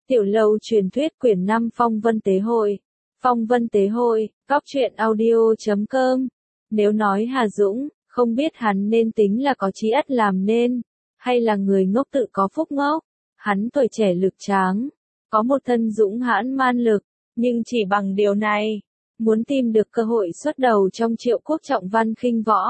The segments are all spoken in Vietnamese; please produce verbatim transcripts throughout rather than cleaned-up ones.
Tiểu lâu truyền thuyết quyển năm Phong Vân Tế Hội. Phong Vân Tế Hội, góc truyện audio chấm com. Nếu nói Hà Dũng, không biết hắn nên tính là có chí ất làm nên, hay là người ngốc tự có phúc ngốc. Hắn tuổi trẻ lực tráng, có một thân dũng hãn man lực, nhưng chỉ bằng điều này, muốn tìm được cơ hội xuất đầu trong triệu quốc trọng văn khinh võ.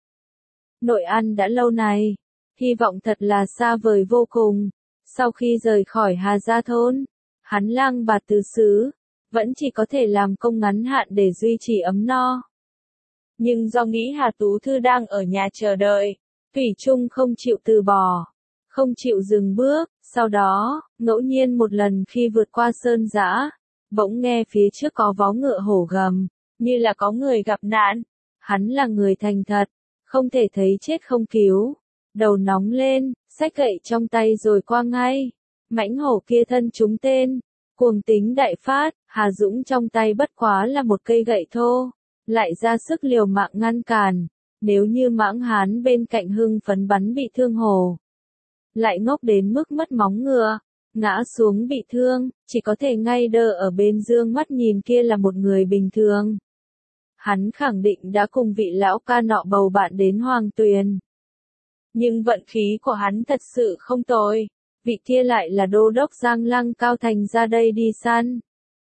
Nội ăn đã lâu này, hy vọng thật là xa vời vô cùng. Sau khi rời khỏi Hà Gia Thôn, hắn lang bạt tứ xứ, vẫn chỉ có thể làm công ngắn hạn để duy trì ấm no. Nhưng do nghĩ Hà Tú Thư đang ở nhà chờ đợi, Thủy Trung không chịu từ bỏ, không chịu dừng bước. Sau đó, ngẫu nhiên một lần khi vượt qua sơn dã, bỗng nghe phía trước có vó ngựa hổ gầm, như là có người gặp nạn. Hắn là người thành thật, không thể thấy chết không cứu. Đầu nóng lên, xách gậy trong tay rồi qua ngay. Mãnh hổ kia thân trúng tên, cuồng tính đại phát. Hà Dũng trong tay bất quá là một cây gậy thô, lại ra sức liều mạng ngăn cản. Nếu như mãng hán bên cạnh hưng phấn bắn bị thương hổ, lại ngốc đến mức mất móng ngựa, ngã xuống bị thương, chỉ có thể ngay đơ ở bên dương mắt nhìn kia là một người bình thường. Hắn khẳng định đã cùng vị lão ca nọ bầu bạn đến Hoàng Tuyền. Nhưng vận khí của hắn thật sự không tồi, vị kia lại là đô đốc Giang Lăng Cao Thành ra đây đi săn.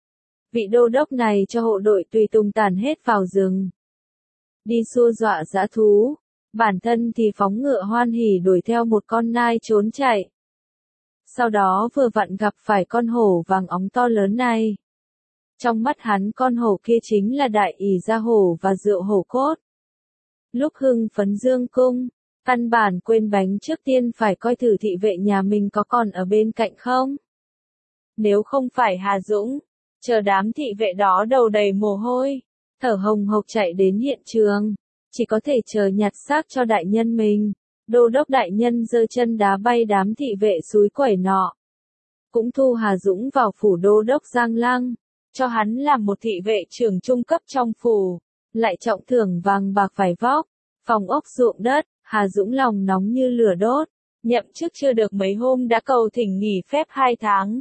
Vị đô đốc này cho hộ đội tùy tùng tản hết vào rừng, đi xua dọa dã thú, bản thân thì phóng ngựa hoan hỉ đuổi theo một con nai trốn chạy. Sau đó vừa vặn gặp phải con hổ vàng óng to lớn này. Trong mắt hắn con hổ kia chính là đại ỷ gia hổ và rượu hổ cốt. Lúc hưng phấn dương cung, căn bản quên bánh trước tiên phải coi thử thị vệ nhà mình có còn ở bên cạnh không. Nếu không phải Hà Dũng, chờ đám thị vệ đó đầu đầy mồ hôi, thở hồng hộc chạy đến hiện trường, chỉ có thể chờ nhặt xác cho đại nhân mình. Đô đốc đại nhân giơ chân đá bay đám thị vệ xúi quẩy nọ. Cũng thu Hà Dũng vào phủ đô đốc Giang Lăng, cho hắn làm một thị vệ trưởng trung cấp trong phủ, lại trọng thưởng vàng bạc vải vóc, phòng ốc ruộng đất. Hà Dũng lòng nóng như lửa đốt, nhậm chức chưa được mấy hôm đã cầu thỉnh nghỉ phép hai tháng.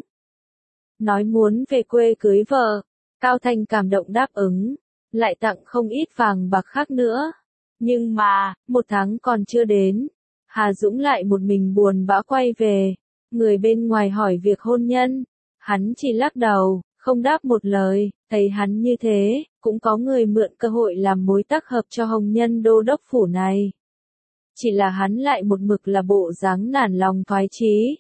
Nói muốn về quê cưới vợ, Cao Thành cảm động đáp ứng, lại tặng không ít vàng bạc khác nữa. Nhưng mà, một tháng còn chưa đến, Hà Dũng lại một mình buồn bã quay về. Người bên ngoài hỏi việc hôn nhân, hắn chỉ lắc đầu, không đáp một lời. Thấy hắn như thế, cũng có người mượn cơ hội làm mối tác hợp cho hồng nhân đô đốc phủ này. Chỉ là hắn lại một mực là bộ dáng nản lòng thoái chí,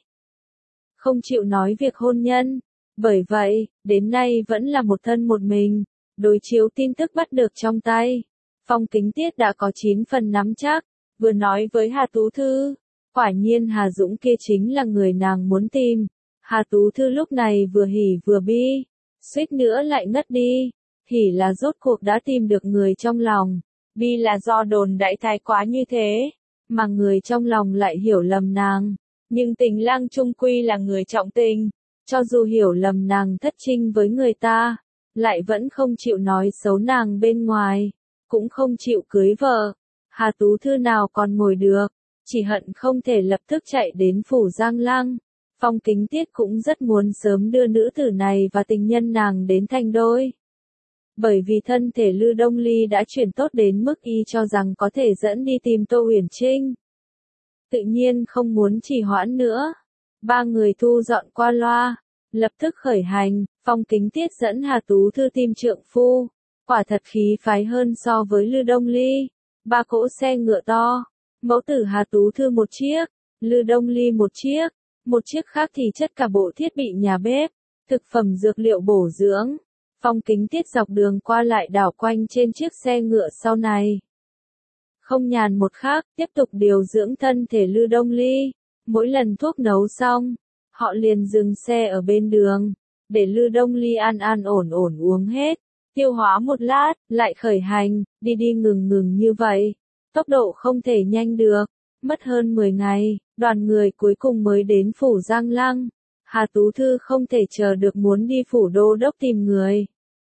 không chịu nói việc hôn nhân. Bởi vậy, đến nay vẫn là một thân một mình. Đối chiếu tin tức bắt được trong tay, Phong Kính Tiết đã có chín phần nắm chắc, vừa nói với Hà Tú Thư. Quả nhiên Hà Dũng kia chính là người nàng muốn tìm. Hà Tú Thư lúc này vừa hỉ vừa bi, suýt nữa lại ngất đi. Hỉ là rốt cuộc đã tìm được người trong lòng, bi là do đồn đại thái quá như thế, mà người trong lòng lại hiểu lầm nàng. Nhưng tình lang trung quy là người trọng tình, cho dù hiểu lầm nàng thất trinh với người ta, lại vẫn không chịu nói xấu nàng bên ngoài, cũng không chịu cưới vợ. Hà Tú Thư nào còn ngồi được, chỉ hận không thể lập tức chạy đến phủ Giang Lăng. Phong Kính Tiết cũng rất muốn sớm đưa nữ tử này và tình nhân nàng đến thành đôi. Bởi vì thân thể Lư Đông Ly đã chuyển tốt đến mức y cho rằng có thể dẫn đi tìm Tô Uyển Trinh. Tự nhiên không muốn trì hoãn nữa. Ba người thu dọn qua loa, lập tức khởi hành. Phong Kính Tiết dẫn Hà Tú Thư tìm trượng phu, quả thật khí phái hơn so với Lư Đông Ly. Ba cỗ xe ngựa to, mẫu tử Hà Tú Thư một chiếc, Lư Đông Ly một chiếc, một chiếc khác thì chất cả bộ thiết bị nhà bếp, thực phẩm dược liệu bổ dưỡng. Phong Kính Tiết dọc đường qua lại đảo quanh trên chiếc xe ngựa sau này. Không nhàn một khắc, tiếp tục điều dưỡng thân thể Lư Đông Ly. Mỗi lần thuốc nấu xong, họ liền dừng xe ở bên đường, để Lư Đông Ly an an ổn ổn uống hết, tiêu hóa một lát, lại khởi hành. Đi đi ngừng ngừng như vậy, tốc độ không thể nhanh được. Mất hơn mười ngày, đoàn người cuối cùng mới đến phủ Giang Lăng. Hà Tú Thư không thể chờ được muốn đi phủ đô đốc tìm người,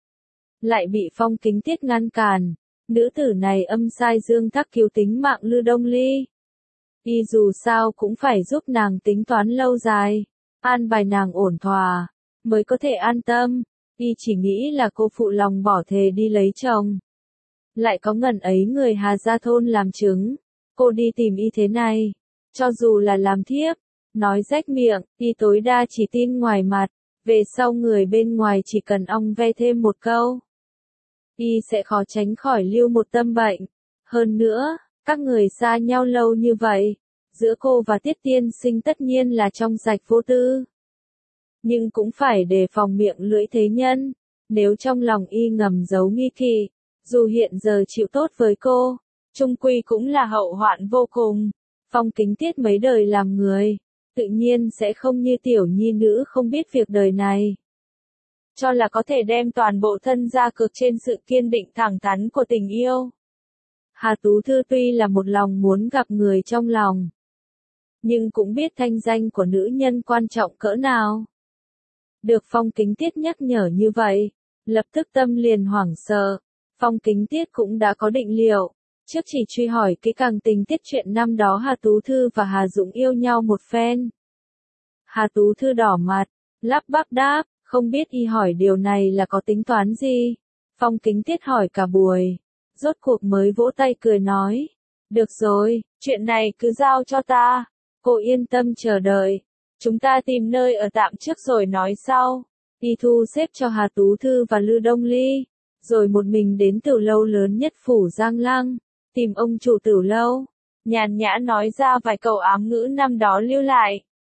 lại bị Phong Kính Tiết ngăn cản. Nữ tử này âm sai dương thắc cứu tính mạng Lư Đông Ly, y dù sao cũng phải giúp nàng tính toán lâu dài, an bài nàng ổn thỏa. mới có thể an tâm. Y chỉ nghĩ là cô phụ lòng bỏ thề đi lấy chồng. Lại có ngần ấy người Hà Gia thôn làm chứng. Cô đi tìm y thế này. Cho dù là làm thiếp, nói rách miệng, y tối đa chỉ tin ngoài mặt. Về sau người bên ngoài chỉ cần ong ve thêm một câu, y sẽ khó tránh khỏi lưu một tâm bệnh. Hơn nữa, các người xa nhau lâu như vậy, giữa cô và Tiết tiên sinh tất nhiên là trong sạch vô tư. Nhưng cũng phải đề phòng miệng lưỡi thế nhân. Nếu trong lòng y ngầm giấu nghi kỵ, dù hiện giờ chịu tốt với cô, chung quy cũng là hậu hoạn vô cùng. Phong Kính Tiết mấy đời làm người, tự nhiên sẽ không như tiểu nhi nữ không biết việc đời này. Cho là có thể đem toàn bộ thân ra cược trên sự kiên định thẳng thắn của tình yêu. Hà Tú Thư tuy là một lòng muốn gặp người trong lòng, nhưng cũng biết thanh danh của nữ nhân quan trọng cỡ nào. Được Phong Kính Tiết nhắc nhở như vậy, lập tức tâm liền hoảng sợ. Phong Kính Tiết cũng đã có định liệu, trước chỉ truy hỏi kỹ càng tình tiết chuyện năm đó Hà Tú Thư và Hà Dũng yêu nhau một phen. Hà Tú Thư đỏ mặt, lắp bắp đáp, không biết y hỏi điều này là có tính toán gì. Phong Kính Tiết hỏi cả buổi, rốt cuộc mới vỗ tay cười nói, được rồi, chuyện này cứ giao cho ta, cô yên tâm chờ đợi, chúng ta tìm nơi ở tạm trước rồi nói sau. Y thu xếp cho Hà Tú Thư và Lư Đông Ly, rồi một mình đến tiểu lâu lớn nhất phủ Giang Lăng, tìm ông chủ tiểu lâu, nhàn nhã nói ra vài câu ám ngữ năm đó lưu lại.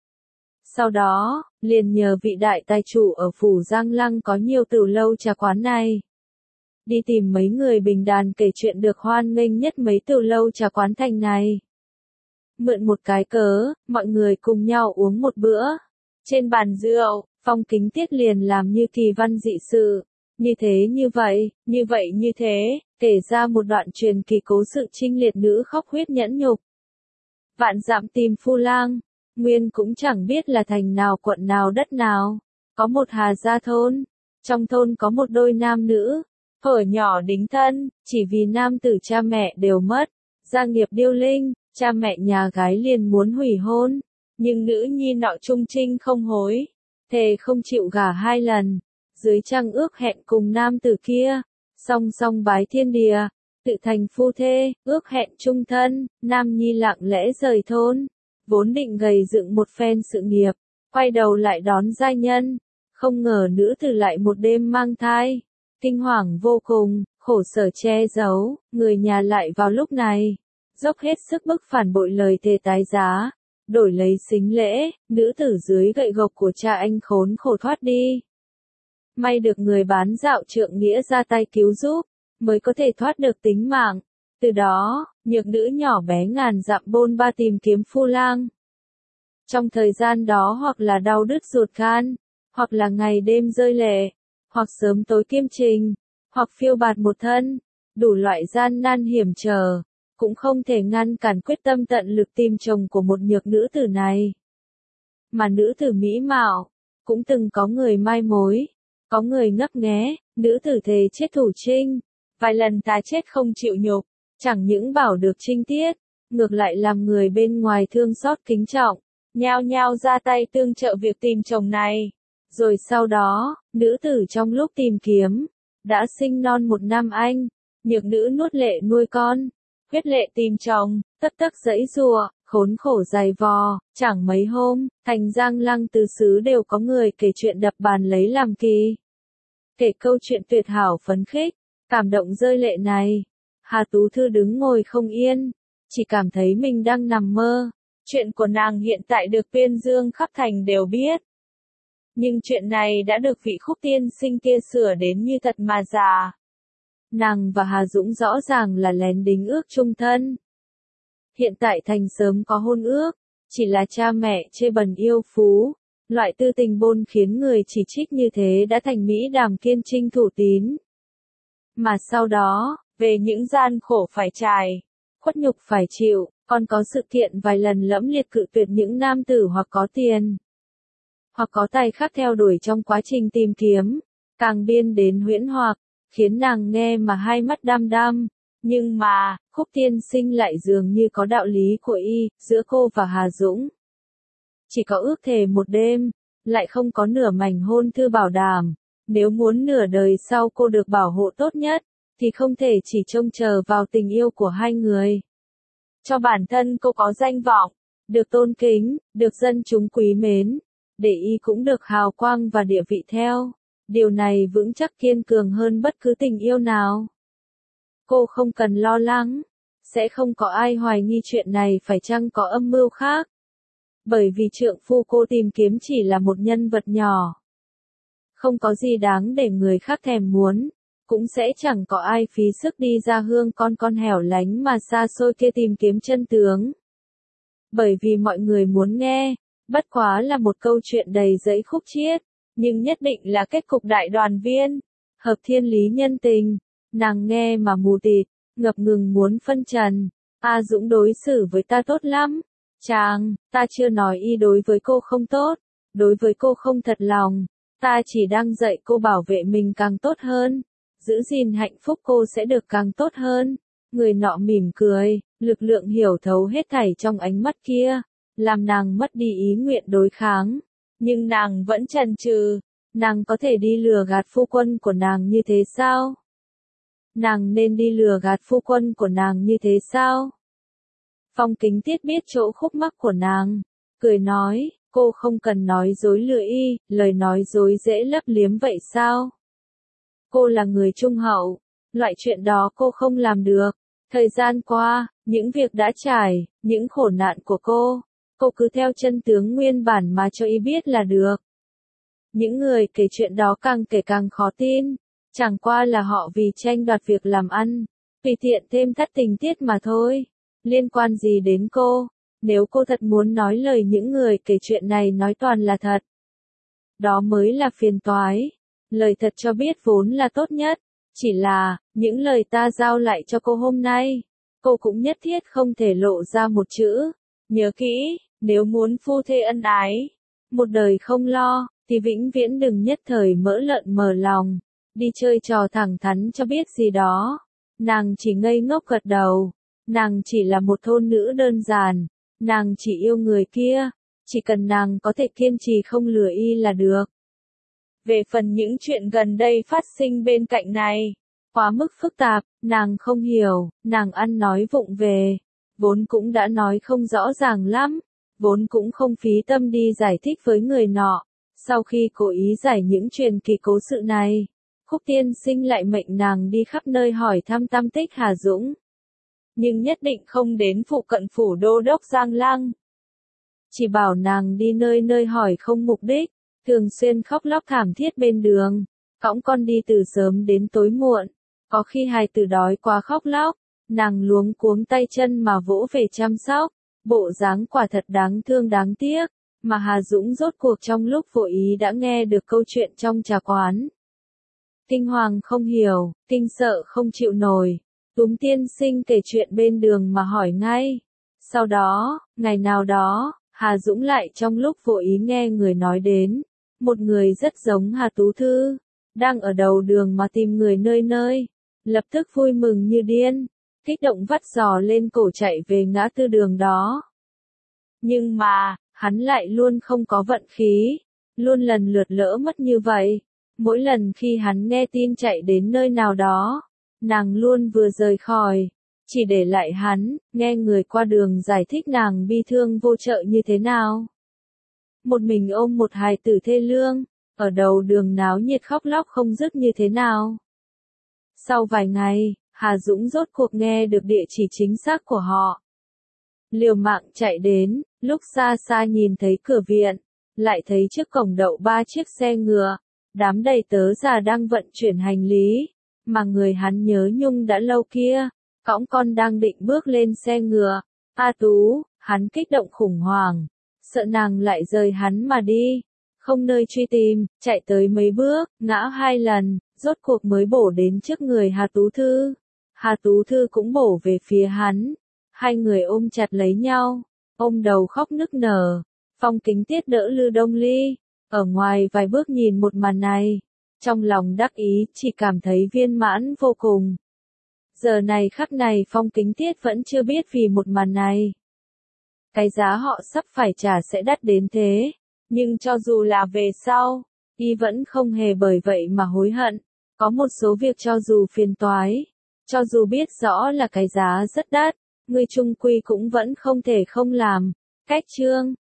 Sau đó, liền nhờ vị đại tài chủ ở phủ Giang Lăng có nhiều tiểu lâu trà quán này, đi tìm mấy người bình đàn kể chuyện được hoan nghênh nhất mấy tiểu lâu trà quán thành này. Mượn một cái cớ, mọi người cùng nhau uống một bữa. Trên bàn rượu, Phong Kính Tiết liền làm như kỳ văn dị sự. Như thế như vậy, như vậy như thế, kể ra một đoạn truyền kỳ cố sự trinh liệt nữ khóc huyết nhẫn nhục. Vạn dặm tìm phu lang, nguyên cũng chẳng biết là thành nào quận nào đất nào. Có một Hà Gia thôn, trong thôn có một đôi nam nữ, thuở nhỏ đính thân, chỉ vì nam tử cha mẹ đều mất, gia nghiệp điêu linh, cha mẹ nhà gái liền muốn hủy hôn, nhưng nữ nhi nọ trung trinh không hối, thề không chịu gả hai lần, dưới trăng ước hẹn cùng nam tử kia, song song bái thiên địa, tự thành phu thê, ước hẹn chung thân, nam nhi lặng lẽ rời thôn, vốn định gầy dựng một phen sự nghiệp, quay đầu lại đón giai nhân, không ngờ nữ tử lại một đêm mang thai, kinh hoàng vô cùng, khổ sở che giấu, người nhà lại vào lúc này, dốc hết sức bức phản bội lời thề tái giá, đổi lấy sính lễ, nữ tử dưới gậy gộc của cha anh khốn khổ thoát đi. May được người bán dạo trượng nghĩa ra tay cứu giúp, mới có thể thoát được tính mạng. Từ đó, nhược nữ nhỏ bé ngàn dặm bôn ba tìm kiếm phu lang. Trong thời gian đó hoặc là đau đứt ruột gan, hoặc là ngày đêm rơi lệ, hoặc sớm tối kiêm trình, hoặc phiêu bạt một thân, đủ loại gian nan hiểm trở, cũng không thể ngăn cản quyết tâm tận lực tìm chồng của một nhược nữ tử này. Mà nữ tử mỹ mạo, cũng từng có người mai mối, có người ngấp nghé, nữ tử thề chết thủ trinh, vài lần ta chết không chịu nhục, chẳng những bảo được trinh tiết, ngược lại làm người bên ngoài thương xót kính trọng, nhao nhao ra tay tương trợ việc tìm chồng này. Rồi sau đó, nữ tử trong lúc tìm kiếm, đã sinh non một nam anh, nhược nữ nuốt lệ nuôi con, huyết lệ tìm chồng, tất tất giãy giụa, khốn khổ dày vò, chẳng mấy hôm, thành Giang Lăng tứ xứ đều có người kể chuyện đập bàn lấy làm kỳ. Kể câu chuyện tuyệt hảo phấn khích, cảm động rơi lệ này, Hà Tú Thư đứng ngồi không yên, chỉ cảm thấy mình đang nằm mơ. Chuyện của nàng hiện tại được tuyên dương khắp thành đều biết. Nhưng chuyện này đã được vị Khúc tiên sinh kia sửa đến như thật mà giả. Nàng và Hà Dũng rõ ràng là lén đính ước chung thân. Hiện tại thành sớm có hôn ước, chỉ là cha mẹ chê bần yêu phú. Loại tư tình bôn khiến người chỉ trích như thế đã thành Mỹ Đàm kiên trinh thủ tín. Mà sau đó, về những gian khổ phải trải, khuất nhục phải chịu, còn có sự kiện vài lần lẫm liệt cự tuyệt những nam tử hoặc có tiền, hoặc có tài khác theo đuổi trong quá trình tìm kiếm, càng biên đến huyễn hoặc, khiến nàng nghe mà hai mắt đăm đăm. Nhưng mà, Khúc tiên sinh lại dường như có đạo lý của y, giữa cô và Hà Dũng. Chỉ có ước thề một đêm, lại không có nửa mảnh hôn thư bảo đảm. Nếu muốn nửa đời sau cô được bảo hộ tốt nhất, thì không thể chỉ trông chờ vào tình yêu của hai người. Cho bản thân cô có danh vọng, được tôn kính, được dân chúng quý mến, để y cũng được hào quang và địa vị theo. Điều này vững chắc kiên cường hơn bất cứ tình yêu nào. Cô không cần lo lắng, sẽ không có ai hoài nghi chuyện này phải chăng có âm mưu khác. Bởi vì trượng phu cô tìm kiếm chỉ là một nhân vật nhỏ. Không có gì đáng để người khác thèm muốn, cũng sẽ chẳng có ai phí sức đi ra hương con con hẻo lánh mà xa xôi kia tìm kiếm chân tướng. Bởi vì mọi người muốn nghe, bất quá là một câu chuyện đầy dẫy khúc chiết, nhưng nhất định là kết cục đại đoàn viên, hợp thiên lý nhân tình. Nàng nghe mà mù tịt, ngập ngừng muốn phân trần. A Dũng đối xử với ta tốt lắm. Chàng, ta chưa nói y đối với cô không tốt, đối với cô không thật lòng. Ta chỉ đang dạy cô bảo vệ mình càng tốt hơn, giữ gìn hạnh phúc cô sẽ được càng tốt hơn. Người nọ mỉm cười, lực lượng hiểu thấu hết thảy trong ánh mắt kia, làm nàng mất đi ý nguyện đối kháng. Nhưng nàng vẫn chần chừ, nàng có thể đi lừa gạt phu quân của nàng như thế sao? Nàng nên đi lừa gạt phu quân của nàng như thế sao? Phong Kính Tiết biết chỗ khúc mắc của nàng, cười nói, cô không cần nói dối lừa y, lời nói dối dễ lấp liếm vậy sao? Cô là người trung hậu, loại chuyện đó cô không làm được. Thời gian qua, những việc đã trải, những khổ nạn của cô, cô cứ theo chân tướng nguyên bản mà cho y biết là được. Những người kể chuyện đó càng kể càng khó tin, chẳng qua là họ vì tranh đoạt việc làm ăn, tùy tiện thêm thắt tình tiết mà thôi. Liên quan gì đến cô? Nếu cô thật muốn nói lời những người kể chuyện này nói toàn là thật, đó mới là phiền toái. Lời thật cho biết vốn là tốt nhất, chỉ là, những lời ta giao lại cho cô hôm nay, cô cũng nhất thiết không thể lộ ra một chữ. Nhớ kỹ, nếu muốn phu thê ân ái, một đời không lo, thì vĩnh viễn đừng nhất thời mỡ lợn mờ lòng, đi chơi trò thẳng thắn cho biết gì đó. Nàng chỉ ngây ngốc gật đầu, nàng chỉ là một thôn nữ đơn giản, nàng chỉ yêu người kia, chỉ cần nàng có thể kiên trì không lừa y là được. Về phần những chuyện gần đây phát sinh bên cạnh này, quá mức phức tạp, nàng không hiểu, nàng ăn nói vụng về, vốn cũng đã nói không rõ ràng lắm, vốn cũng không phí tâm đi giải thích với người nọ. Sau khi cố ý giải những truyền kỳ cố sự này, Khúc tiên sinh lại mệnh nàng đi khắp nơi hỏi thăm tăm tích Hà Dũng. Nhưng nhất định không đến phụ cận phủ đô đốc Giang Lăng. Chỉ bảo nàng đi nơi nơi hỏi không mục đích, thường xuyên khóc lóc thảm thiết bên đường, cõng con đi từ sớm đến tối muộn. Có khi hài tử đói quá khóc lóc, nàng luống cuống tay chân mà vỗ về chăm sóc, bộ dáng quả thật đáng thương đáng tiếc. Mà Hà Dũng rốt cuộc trong lúc vô ý đã nghe được câu chuyện trong trà quán. Kinh hoàng không hiểu, kinh sợ không chịu nổi, túm tiên sinh kể chuyện bên đường mà hỏi ngay. Sau đó, ngày nào đó, Hà Dũng lại trong lúc vô ý nghe người nói đến, một người rất giống Hà Tú Thư, đang ở đầu đường mà tìm người nơi nơi, lập tức vui mừng như điên, kích động vắt giò lên cổ chạy về ngã tư đường đó. Nhưng mà, hắn lại luôn không có vận khí, luôn lần lượt lỡ mất như vậy. Mỗi lần khi hắn nghe tin chạy đến nơi nào đó, nàng luôn vừa rời khỏi, chỉ để lại hắn, nghe người qua đường giải thích nàng bi thương vô trợ như thế nào. Một mình ôm một hài tử thê lương, ở đầu đường náo nhiệt khóc lóc không dứt như thế nào. Sau vài ngày, Hà Dũng rốt cuộc nghe được địa chỉ chính xác của họ. Liều mạng chạy đến, lúc xa xa nhìn thấy cửa viện, lại thấy trước cổng đậu ba chiếc xe ngựa, đám đầy tớ già đang vận chuyển hành lý, mà người hắn nhớ nhung đã lâu kia, cõng con đang định bước lên xe ngựa. A Tú, hắn kích động khủng hoảng, sợ nàng lại rời hắn mà đi, không nơi truy tìm, chạy tới mấy bước, ngã hai lần, rốt cuộc mới bổ đến trước người Hà Tú Thư. Hà Tú Thư cũng bổ về phía hắn, hai người ôm chặt lấy nhau, ôm đầu khóc nức nở. Phong Kính Tiết đỡ Lư Đông Ly, ở ngoài vài bước nhìn một màn này, trong lòng đắc ý, chỉ cảm thấy viên mãn vô cùng. Giờ này khắc này Phong Kính Tiết vẫn chưa biết vì một màn này, cái giá họ sắp phải trả sẽ đắt đến thế. Nhưng cho dù là về sau, y vẫn không hề bởi vậy mà hối hận. Có một số việc cho dù phiền toái, cho dù biết rõ là cái giá rất đắt, người chung quy cũng vẫn không thể không làm. Cách chương